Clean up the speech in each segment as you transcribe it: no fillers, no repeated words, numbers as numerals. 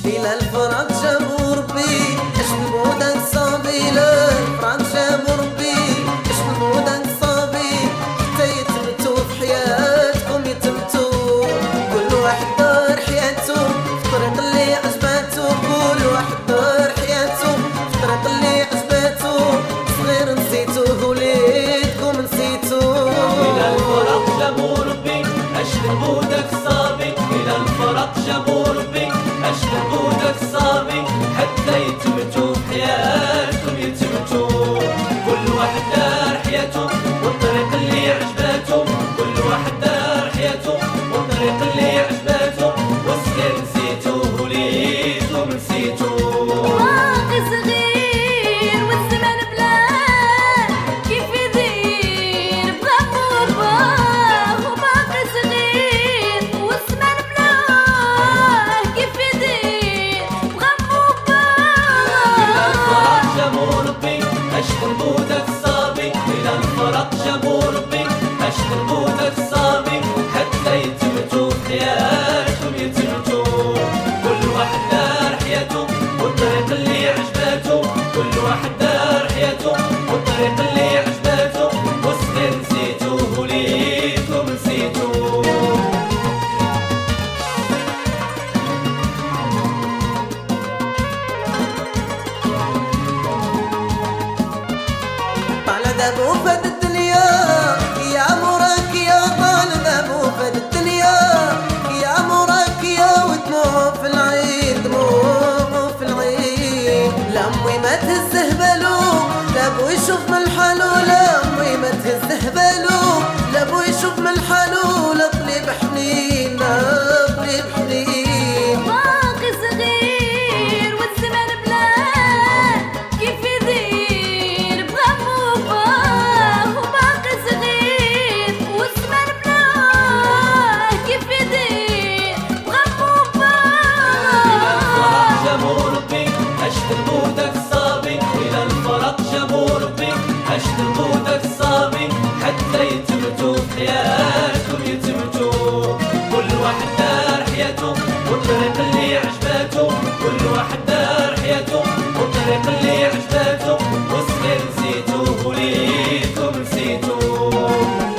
إلى الفراق جابوا ربي اشربوا داك الصبي، إلى الفراق جابوا ربي اشربوا داك الصبي حتى يتمتوا في حياتكم، يتمتوا كل واحد دار حياته في الطريق اللي عجباتو، كل واحد دار حياته في الطريق اللي عجباتو، صغير نسيتوه وليدكم نسيتوه. إلى الفراق جابوا ربي اشربوا داك الصبي، إلى الفراق جابوا ربي اشربوا داك الصبي حتى يتمتوا في حياتهم، يتمتوا كل واحد دار حياته والطريق اللي عجباتو، كل واحد دار حياته والطريق اللي عجباتو، والصغير نسيتوه وليدكم نسيتوه. باقي صغير والزمان بلاه كيف يدير بغمو باه، وباقي صغير والزمان بلاه كيف يدير بغمو إلى الفراق باه. جابوا ربي اشربوا داك الصبي، إلى الفراق جابوا ربي اشربوا داك الصبي حتى يتمتوا في حياتهم، يتمتوا كل واحد دار حياته والطريق اللي عجباتو، كل واحد دار حياته والطريق اللي عجباتو، والصغير نسيتوه وليدكم نسيتوه. طال ذابو فهاد الدنيا يا موراك يا، طال ذابو فهاد الدنيا يا موراك يا، ودموع في العين دموع في العين، لا امي ما تهزه بالو لا بو يشوف من حالو، لا امي ما تهزه بالو لا بو يشوف من حالو، لا قليب حنين لا قليب حنين. باقي صغير والزمان بلاه كيف يدير بغمو باه، وباقي صغير والزمان بلاه كيف يدير بغمو إلى الفراق باه. جابوا ربي اشربوا داك الصبي، إلى الفراق جابوا ربي اشربوا داك الصبي حتى يتمتوا في حياتهم، يتمتوا كل واحد دار حياته والطريق اللي عجباتو، كل واحد دار حياته والطريق اللي عجباتو، والصغير نسيتوه وليدكم نسيتوه.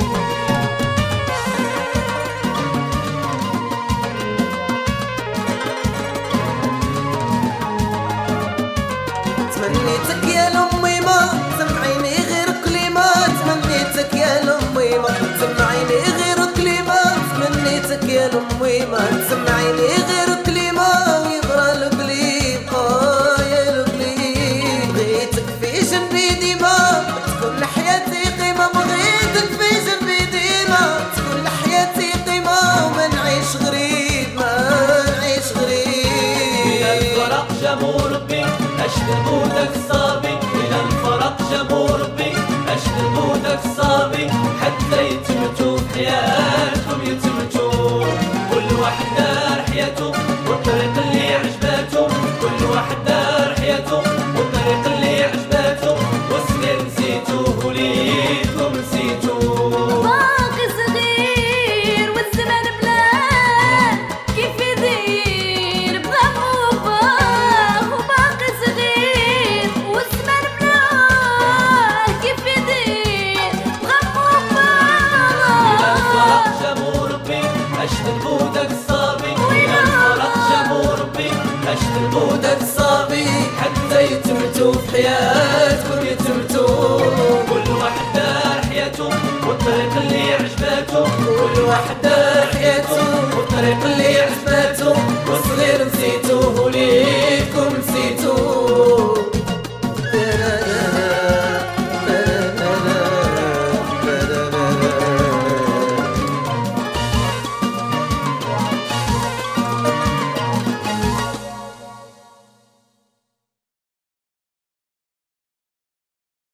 تمنيتك يا لامي ما سمعيني غير كلمات، تمنيتك يا لامي ما سمعيني غير كلمات، تمنيتك يا لامي ما سمعيني غير كلمة، ويبرى القليب يا القليب، بغيتك في جنبي ديما تكون حياتي قيمة، بغيتك في جنبي ديما تكون حياتي قيمة، وما نعيش غريب ما نعيش إلى غريب. الفراق جابوا ربي اشربوا داك الصبي، إلى الفراق جابوا ربي اشربوا داك الصبي حتى يتمتوا في حياتهم، يتمتوا كل واحد دار حياته والطريق اللي عجباتو، كل واحد دار حياته والطريق اللي عجباتو، والصغير نسيتوه وليدكم نسيتوه. باقي صغير والزمان بلاه كيف يدير بغمو باه، وباقي صغير والزمان بلاه كيف يدير بغمو إلى الفراق باه. جابوا ربي اشربوا داك الصبي، إلى الفراق جابوا ربي اشربوا داك الصبي حتى يتمتوا في حياتكم، يتمتوا كل واحد دار حياته والطريق اللي عجباتو، كل واحد دار حياته والطريق اللي عجباتو،